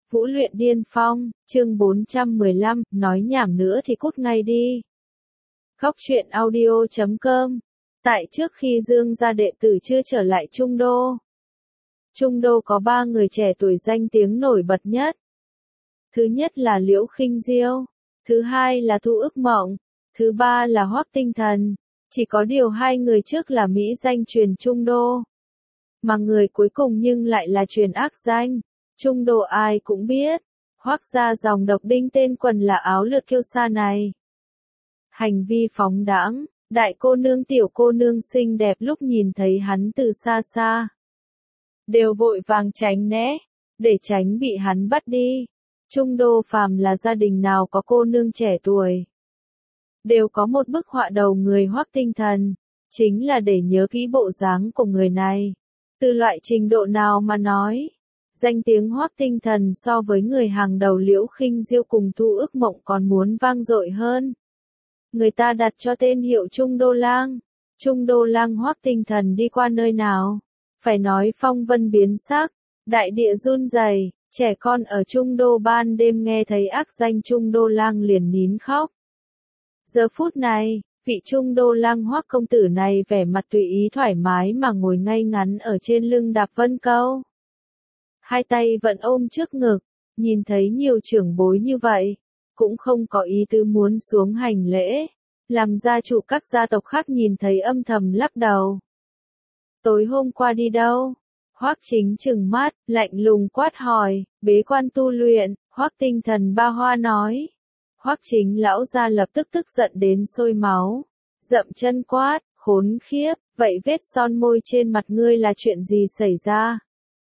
Vũ luyện điên phong, chương 415, nói nhảm nữa thì cút ngay đi. Góc truyện audio.com. Tại trước khi Dương gia đệ tử chưa trở lại Trung Đô. Trung Đô có 3 người trẻ tuổi danh tiếng nổi bật nhất. Thứ nhất là Liễu Khinh Diêu, thứ hai là Thu Ức Mộng, thứ ba là Hoắc Tinh Thần. Chỉ có điều 2 người trước là mỹ danh truyền Trung Đô. Mà người cuối cùng nhưng lại là truyền ác danh. Trung Đô ai cũng biết, Hoắc gia dòng độc đinh tên quần là áo lượt kiêu sa này. Hành vi phóng đãng, đại cô nương tiểu cô nương xinh đẹp lúc nhìn thấy hắn từ xa xa. Đều vội vàng tránh né, để tránh bị hắn bắt đi. Trung Đô phàm là gia đình nào có cô nương trẻ tuổi. Đều có một bức họa đầu người Hoắc Tinh Thần, chính là để nhớ kỹ bộ dáng của người này. Từ loại trình độ nào mà nói. Danh tiếng Hoắc Tinh Thần so với người hàng đầu Liễu Khinh Diêu cùng Thu Ức Mộng còn muốn vang dội hơn. Người ta đặt cho tên hiệu Trung Đô Lang. Trung Đô Lang Hoắc Tinh Thần đi qua nơi nào? Phải nói phong vân biến sắc, đại địa run rẩy, trẻ con ở Trung Đô ban đêm nghe thấy ác danh Trung Đô Lang liền nín khóc. Giờ phút này, vị Trung Đô Lang Hoắc công tử này vẻ mặt tùy ý thoải mái mà ngồi ngay ngắn ở trên lưng đạp vân câu. Hai tay vẫn ôm trước ngực, nhìn thấy nhiều trưởng bối như vậy, cũng không có ý tứ muốn xuống hành lễ, làm gia chủ các gia tộc khác nhìn thấy âm thầm lắc đầu. Tối hôm qua đi đâu? Hoắc Chính trừng mắt, lạnh lùng quát hỏi, bế quan tu luyện, Hoắc Tinh Thần ba hoa nói. Hoắc Chính lão gia lập tức tức giận đến sôi máu, dậm chân quát, khốn khiếp, vậy vết son môi trên mặt ngươi là chuyện gì xảy ra?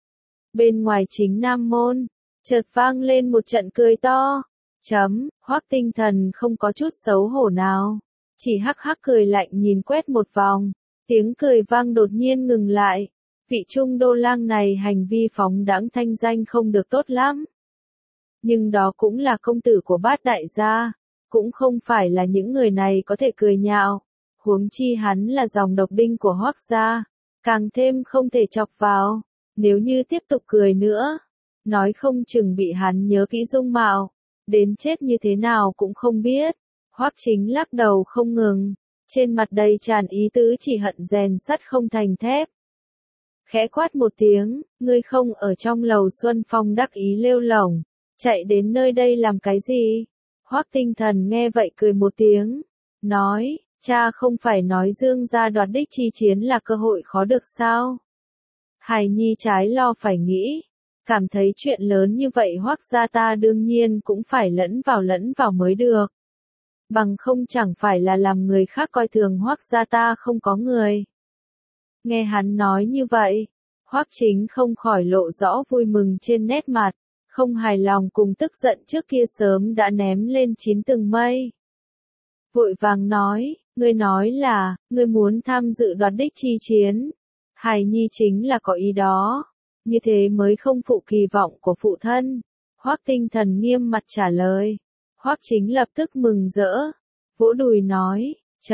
Bên ngoài Chính Nam môn, chợt vang lên một trận cười to. Hoắc Tinh Thần không có chút xấu hổ nào, chỉ hắc hắc cười lạnh nhìn quét một vòng, tiếng cười vang đột nhiên ngừng lại. Vị Trung Đô Lang này hành vi phóng đãng thanh danh không được tốt lắm. Nhưng đó cũng là công tử của Bát đại gia, cũng không phải là những người này có thể cười nhạo, huống chi hắn là dòng độc đinh của Hoắc gia, càng thêm không thể chọc vào. Nếu như tiếp tục cười nữa, nói không chừng bị hắn nhớ kỹ dung mạo, đến chết như thế nào cũng không biết. Hoắc Chính lắc đầu không ngừng, trên mặt đầy tràn ý tứ chỉ hận rèn sắt không thành thép. Khẽ quát một tiếng, ngươi không ở trong lầu Xuân Phong đắc ý lêu lổng, chạy đến nơi đây làm cái gì? Hoắc Tinh Thần nghe vậy cười một tiếng, nói, cha không phải nói Dương gia đoạt đích chi chiến là cơ hội khó được sao? Hài nhi trái lo phải nghĩ, cảm thấy chuyện lớn như vậy Hoắc gia ta đương nhiên cũng phải lẫn vào mới được. Bằng không chẳng phải là làm người khác coi thường Hoắc gia ta không có người. Nghe hắn nói như vậy, Hoắc Chính không khỏi lộ rõ vui mừng trên nét mặt, không hài lòng cùng tức giận trước kia sớm đã ném lên 9 tầng mây. Vội vàng nói là, ngươi muốn tham dự đoạt đích chi chiến. Hài nhi chính là có ý đó, như thế mới không phụ kỳ vọng của phụ thân. Hoắc Tinh Thần nghiêm mặt trả lời. Hoắc Chính lập tức mừng rỡ, vỗ đùi nói,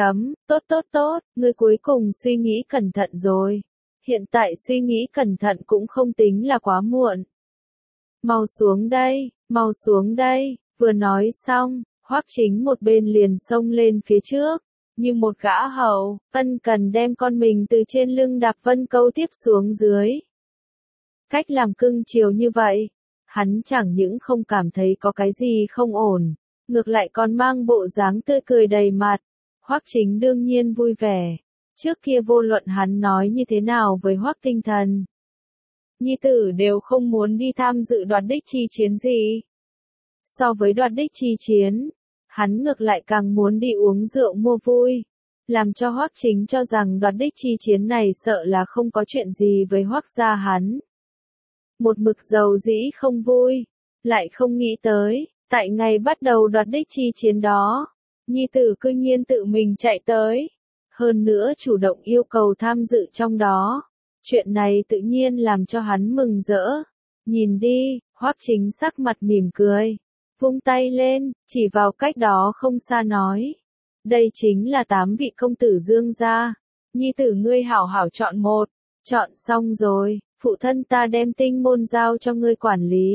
tốt, ngươi cuối cùng suy nghĩ cẩn thận rồi. Hiện tại suy nghĩ cẩn thận cũng không tính là quá muộn. Mau xuống đây, vừa nói xong, Hoắc Chính một bên liền xông lên phía trước. Như một gã hầu, ân cần đem con mình từ trên lưng đạp vân câu tiếp xuống dưới. Cách làm cưng chiều như vậy, hắn chẳng những không cảm thấy có cái gì không ổn, ngược lại còn mang bộ dáng tươi cười đầy mặt. Hoắc Chính đương nhiên vui vẻ, trước kia vô luận hắn nói như thế nào với Hoắc Tinh Thần, nhi tử đều không muốn đi tham dự đoạt đích chi chiến gì. So với đoạt đích chi chiến, hắn ngược lại càng muốn đi uống rượu mua vui, làm cho Hoắc Chính cho rằng đoạt đích chi chiến này sợ là không có chuyện gì với Hoắc gia hắn. Một mực dầu dĩ không vui, lại không nghĩ tới, tại ngày bắt đầu đoạt đích chi chiến đó, nhi tử cư nhiên tự mình chạy tới, hơn nữa chủ động yêu cầu tham dự trong đó. Chuyện này tự nhiên làm cho hắn mừng rỡ. Nhìn đi, Hoắc Chính sắc mặt mỉm cười, vung tay lên, chỉ vào cách đó không xa nói. Đây chính là 8 vị công tử Dương gia. Nhi tử ngươi hảo hảo chọn một. Chọn xong rồi, phụ thân ta đem tinh môn giao cho ngươi quản lý.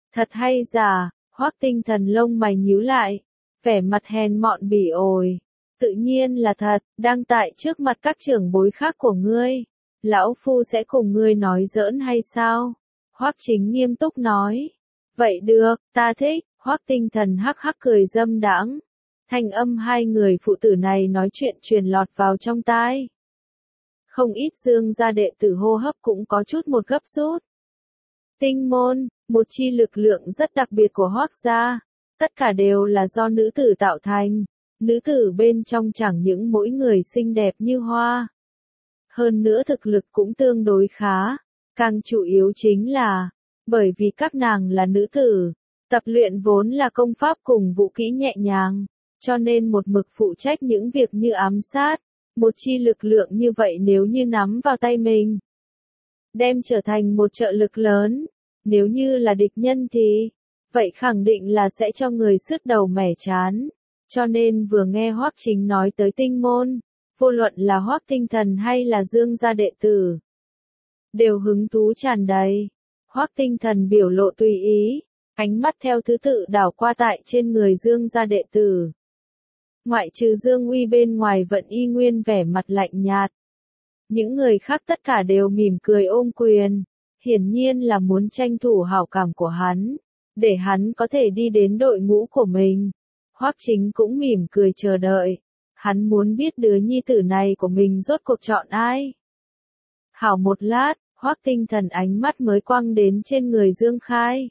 Thật hay giả? Hoắc Tinh Thần lông mày nhíu lại, vẻ mặt hèn mọn bỉ ổi. Tự nhiên là thật, đang tại trước mặt các trưởng bối khác của ngươi. Lão Phu sẽ cùng ngươi nói giỡn hay sao? Hoắc Chính nghiêm túc nói. Vậy được, ta thích. Hoắc Tinh Thần hắc hắc cười dâm đãng. Thanh âm hai người phụ tử này nói chuyện truyền lọt vào trong tai. Không ít Dương gia đệ tử hô hấp cũng có chút một gấp rút. Tinh môn, một chi lực lượng rất đặc biệt của Hoắc gia, tất cả đều là do nữ tử tạo thành. Nữ tử bên trong chẳng những mỗi người xinh đẹp như hoa, hơn nữa thực lực cũng tương đối khá, càng chủ yếu chính là, bởi vì các nàng là nữ tử, tập luyện vốn là công pháp cùng vũ kỹ nhẹ nhàng, cho nên một mực phụ trách những việc như ám sát, một chi lực lượng như vậy nếu như nắm vào tay mình, đem trở thành một trợ lực lớn, nếu như là địch nhân thì, vậy khẳng định là sẽ cho người sứt đầu mẻ trán. Cho nên vừa nghe Hoắc Chính nói tới tinh môn, vô luận là Hoắc Tinh Thần hay là Dương gia đệ tử, đều hứng thú tràn đầy. Hoắc Tinh Thần biểu lộ tùy ý, ánh mắt theo thứ tự đảo qua tại trên người Dương gia đệ tử. Ngoại trừ Dương Uy bên ngoài vẫn y nguyên vẻ mặt lạnh nhạt. Những người khác tất cả đều mỉm cười ôm quyền, hiển nhiên là muốn tranh thủ hảo cảm của hắn, để hắn có thể đi đến đội ngũ của mình. Hoắc Chính cũng mỉm cười chờ đợi, hắn muốn biết đứa nhi tử này của mình rốt cuộc chọn ai. Hảo một lát, Hoắc Tinh Thần ánh mắt mới quăng đến trên người Dương Khai.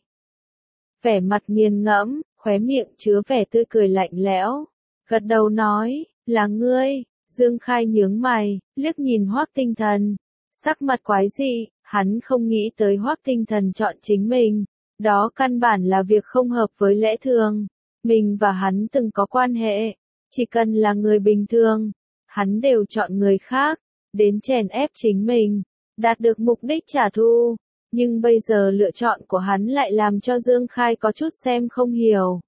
Vẻ mặt nghiền ngẫm, khóe miệng chứa vẻ tươi cười lạnh lẽo, gật đầu nói, là ngươi. Dương Khai nhướng mày, liếc nhìn Hoắc Tinh Thần, sắc mặt quái dị, hắn không nghĩ tới Hoắc Tinh Thần chọn chính mình, đó căn bản là việc không hợp với lẽ thường. Mình và hắn từng có quan hệ, chỉ cần là người bình thường, hắn đều chọn người khác, đến chèn ép chính mình, đạt được mục đích trả thù, nhưng bây giờ lựa chọn của hắn lại làm cho Dương Khai có chút xem không hiểu.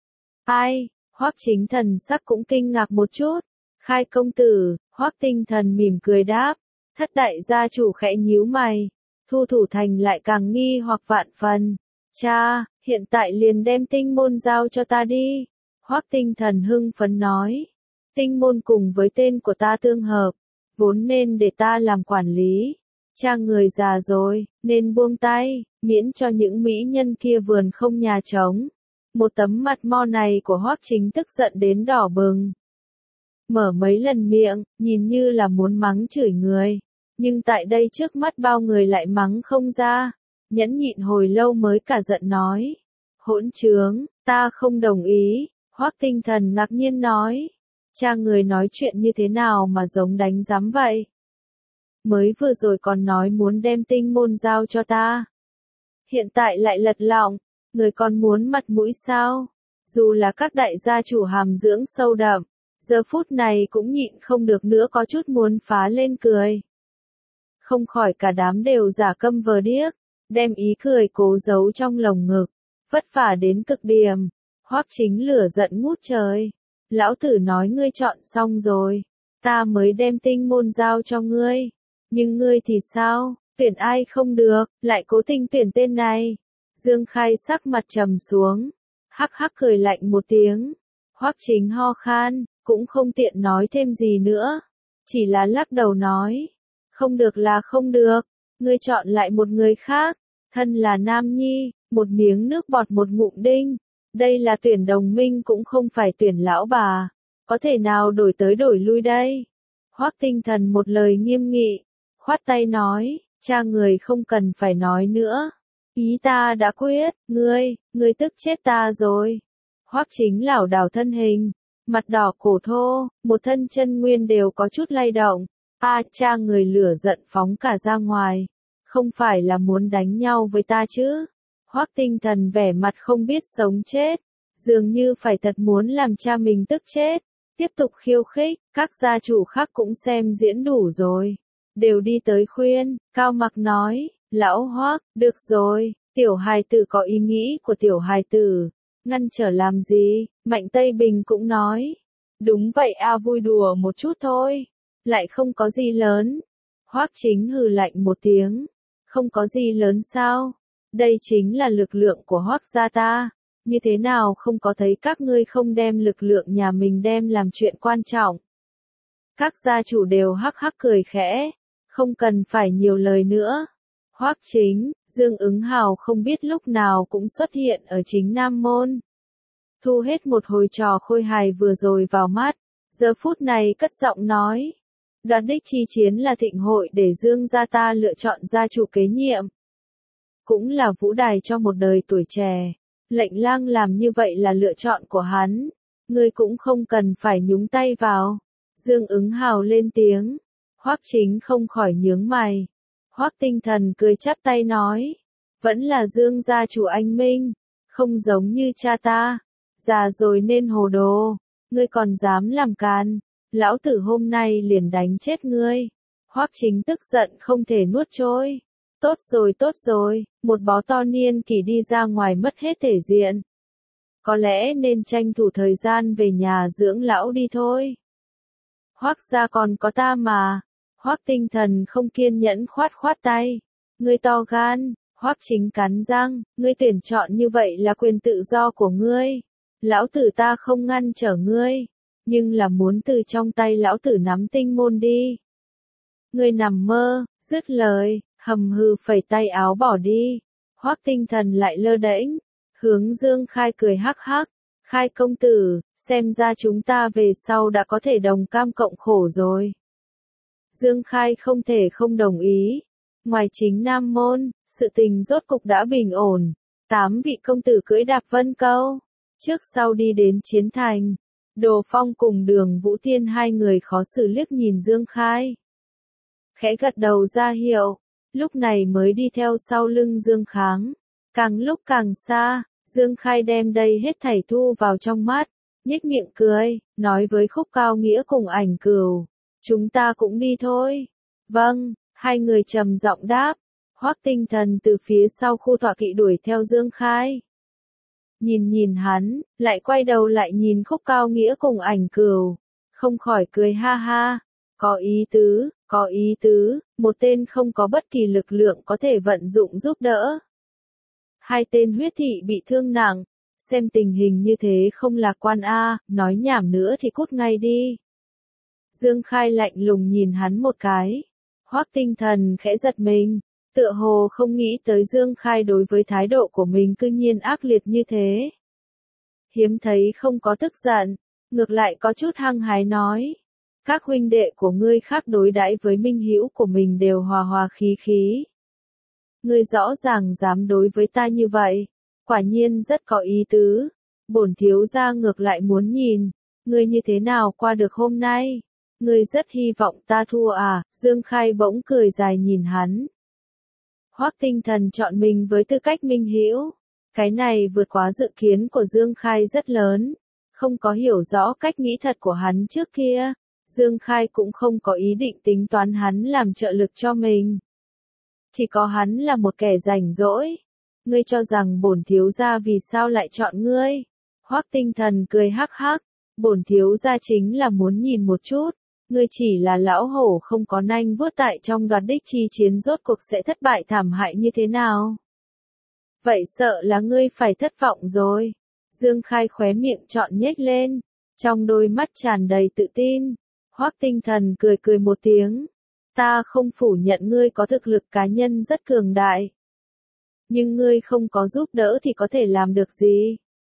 Ai? Hoắc Chính thần sắc cũng kinh ngạc một chút. Khai công tử, Hoắc Tinh Thần mỉm cười đáp, Thất đại gia chủ khẽ nhíu mày, Thu Thủ Thành lại càng nghi hoặc vạn phần. Cha, hiện tại liền đem tinh môn giao cho ta đi. Hoắc Tinh Thần hưng phấn nói. Tinh môn cùng với tên của ta tương hợp, vốn nên để ta làm quản lý. Cha người già rồi, nên buông tay, miễn cho những mỹ nhân kia vườn không nhà trống. Một tấm mặt mo này của Hoắc Chính tức giận đến đỏ bừng. Mở mấy lần miệng, nhìn như là muốn mắng chửi người. Nhưng tại đây trước mắt bao người lại mắng không ra. Nhẫn nhịn hồi lâu mới cả giận nói. Hỗn trướng, ta không đồng ý. Hoắc Tinh Thần ngạc nhiên nói. Cha người nói chuyện như thế nào mà giống đánh giám vậy? Mới vừa rồi còn nói muốn đem tinh môn giao cho ta. Hiện tại lại lật lọng, người còn muốn mặt mũi sao? Dù là các đại gia chủ hàm dưỡng sâu đậm, giờ phút này cũng nhịn không được nữa có chút muốn phá lên cười. Không khỏi cả đám đều giả câm vờ điếc, đem ý cười cố giấu trong lồng ngực, vất vả đến cực điểm. Hoắc Chính lửa giận ngút trời. Lão tử nói ngươi chọn xong rồi, ta mới đem tinh môn giao cho ngươi. Nhưng ngươi thì sao, tuyển ai không được, lại cố tình tuyển tên này. Dương Khai sắc mặt trầm xuống, hắc hắc cười lạnh một tiếng. Hoắc Chính ho khan, cũng không tiện nói thêm gì nữa, chỉ là lắc đầu nói, không được là không được, ngươi chọn lại một người khác, thân là nam nhi, một miếng nước bọt một ngụm đinh, đây là tuyển đồng minh cũng không phải tuyển lão bà, có thể nào đổi tới đổi lui đây? Hoắc Tinh Thần một lời nghiêm nghị, khoát tay nói, cha người không cần phải nói nữa, ý ta đã quyết, ngươi tức chết ta rồi. Hoắc Chính lảo đảo thân hình, mặt đỏ cổ thô, một thân chân nguyên đều có chút lay động. Cha người lửa giận phóng cả ra ngoài, không phải là muốn đánh nhau với ta chứ? Hoắc Tinh Thần vẻ mặt không biết sống chết, dường như phải thật muốn làm cha mình tức chết, tiếp tục khiêu khích, các gia chủ khác cũng xem diễn đủ rồi, đều đi tới khuyên, Cao Mặc nói, lão Hoắc, được rồi, tiểu hài tử có ý nghĩ của tiểu hài tử, ngăn trở làm gì? Mạnh Tây Bình cũng nói, đúng vậy vui đùa một chút thôi, lại không có gì lớn. Hoắc Chính hừ lạnh một tiếng, không có gì lớn sao? Đây chính là lực lượng của Hoắc gia ta. Như thế nào không có thấy các ngươi không đem lực lượng nhà mình đem làm chuyện quan trọng. Các gia chủ đều hắc hắc cười khẽ, không cần phải nhiều lời nữa. Hoắc Chính, Dương Ứng Hào không biết lúc nào cũng xuất hiện ở chính Nam Môn. Thu hết một hồi trò khôi hài vừa rồi vào mắt, giờ phút này cất giọng nói. Đoạt đích chi chiến là thịnh hội để Dương gia ta lựa chọn gia chủ kế nhiệm. Cũng là vũ đài cho một đời tuổi trẻ. Lệnh Lang làm như vậy là lựa chọn của hắn. Ngươi cũng không cần phải nhúng tay vào. Dương Ứng Hào lên tiếng. Hoắc Chính không khỏi nhướng mày. Hoắc Tinh Thần cười chắp tay nói. Vẫn là Dương gia chủ anh minh. Không giống như cha ta. Già rồi nên hồ đồ. Ngươi còn dám làm càn. Lão tử hôm nay liền đánh chết ngươi. Hoắc Chính tức giận không thể nuốt trôi. Tốt rồi, một bó to niên kỷ đi ra ngoài mất hết thể diện. Có lẽ nên tranh thủ thời gian về nhà dưỡng lão đi thôi. Hoắc gia còn có ta mà. Hoắc Tinh Thần không kiên nhẫn khoát tay. Ngươi to gan, Hoắc Chính cắn răng, ngươi tuyển chọn như vậy là quyền tự do của ngươi. Lão tử ta không ngăn trở ngươi, nhưng là muốn từ trong tay lão tử nắm tinh môn đi. Ngươi nằm mơ, dứt lời, hầm hừ phẩy tay áo bỏ đi. Hoắc Tinh Thần lại lơ đễnh, hướng Dương Khai cười hắc hắc. Khai công tử, xem ra chúng ta về sau đã có thể đồng cam cộng khổ rồi. Dương Khai không thể không đồng ý. Ngoài chính Nam Môn, sự tình rốt cục đã bình ổn. 8 vị công tử cưỡi đạp vân câu. Trước sau đi đến chiến thành. Đồ Phong cùng Đường Vũ Tiên hai người khó xử liếc nhìn Dương Khai. Khẽ gật đầu ra hiệu. Lúc này mới đi theo sau lưng Dương Kháng. Càng lúc càng xa, Dương Khai đem đây hết thảy thu vào trong mắt, nhếch miệng cười, nói với Khúc Cao Nghĩa cùng Ảnh Cửu. Chúng ta cũng đi thôi. Vâng, hai người trầm giọng đáp. Hoắc Tinh Thần từ phía sau khu tọa kỵ đuổi theo Dương Khai. Nhìn hắn, lại quay đầu lại nhìn Khúc Cao Nghĩa cùng Ảnh Cửu. Không khỏi cười ha ha. Có ý tứ, một tên không có bất kỳ lực lượng có thể vận dụng giúp đỡ. Hai tên huyết thị bị thương nặng, xem tình hình như thế không lạc quan a, nói nhảm nữa thì cút ngay đi. Dương Khai lạnh lùng nhìn hắn một cái. Hoắc Tinh Thần khẽ giật mình, tựa hồ không nghĩ tới Dương Khai đối với thái độ của mình cư nhiên ác liệt như thế. Hiếm thấy không có tức giận, ngược lại có chút hăng hái nói. Các huynh đệ của ngươi khác đối đãi với minh hữu của mình đều hòa hòa khí khí. Ngươi rõ ràng dám đối với ta như vậy, quả nhiên rất có ý tứ. Bổn thiếu gia ngược lại muốn nhìn, ngươi như thế nào qua được hôm nay. Ngươi rất hy vọng ta thua à? Dương Khai bỗng cười dài nhìn hắn. Hoắc Tinh Thần chọn mình với tư cách minh hữu. Cái này vượt quá dự kiến của Dương Khai rất lớn. Không có hiểu rõ cách nghĩ thật của hắn trước kia. Dương Khai cũng không có ý định tính toán hắn làm trợ lực cho mình. Chỉ có hắn là một kẻ rảnh rỗi. Ngươi cho rằng bổn thiếu gia vì sao lại chọn ngươi? Hoắc Tinh Thần cười hắc hắc. Bổn thiếu gia chính là muốn nhìn một chút. Ngươi chỉ là lão hổ không có nanh vuốt tại trong đoạt đích chi chiến rốt cuộc sẽ thất bại thảm hại như thế nào? Vậy sợ là ngươi phải thất vọng rồi. Dương Khai khóe miệng trọn nhếch lên. Trong đôi mắt tràn đầy tự tin. Hoắc Tinh Thần cười một tiếng. Ta không phủ nhận ngươi có thực lực cá nhân rất cường đại. Nhưng ngươi không có giúp đỡ thì có thể làm được gì?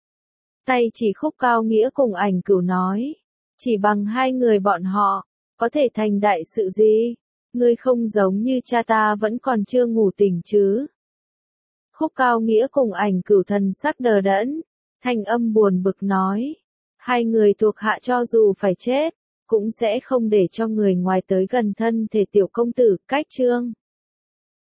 Tay chỉ Khúc Cao Nghĩa cùng Ảnh Cửu nói. Chỉ bằng hai người bọn họ, có thể thành đại sự gì? Ngươi không giống như cha ta vẫn còn chưa ngủ tỉnh chứ? Khúc Cao Nghĩa cùng Ảnh Cửu thần sắc đờ đẫn, thanh âm buồn bực nói. Hai người thuộc hạ cho dù phải chết, cũng sẽ không để cho người ngoài tới gần thân thể tiểu công tử. Cách chương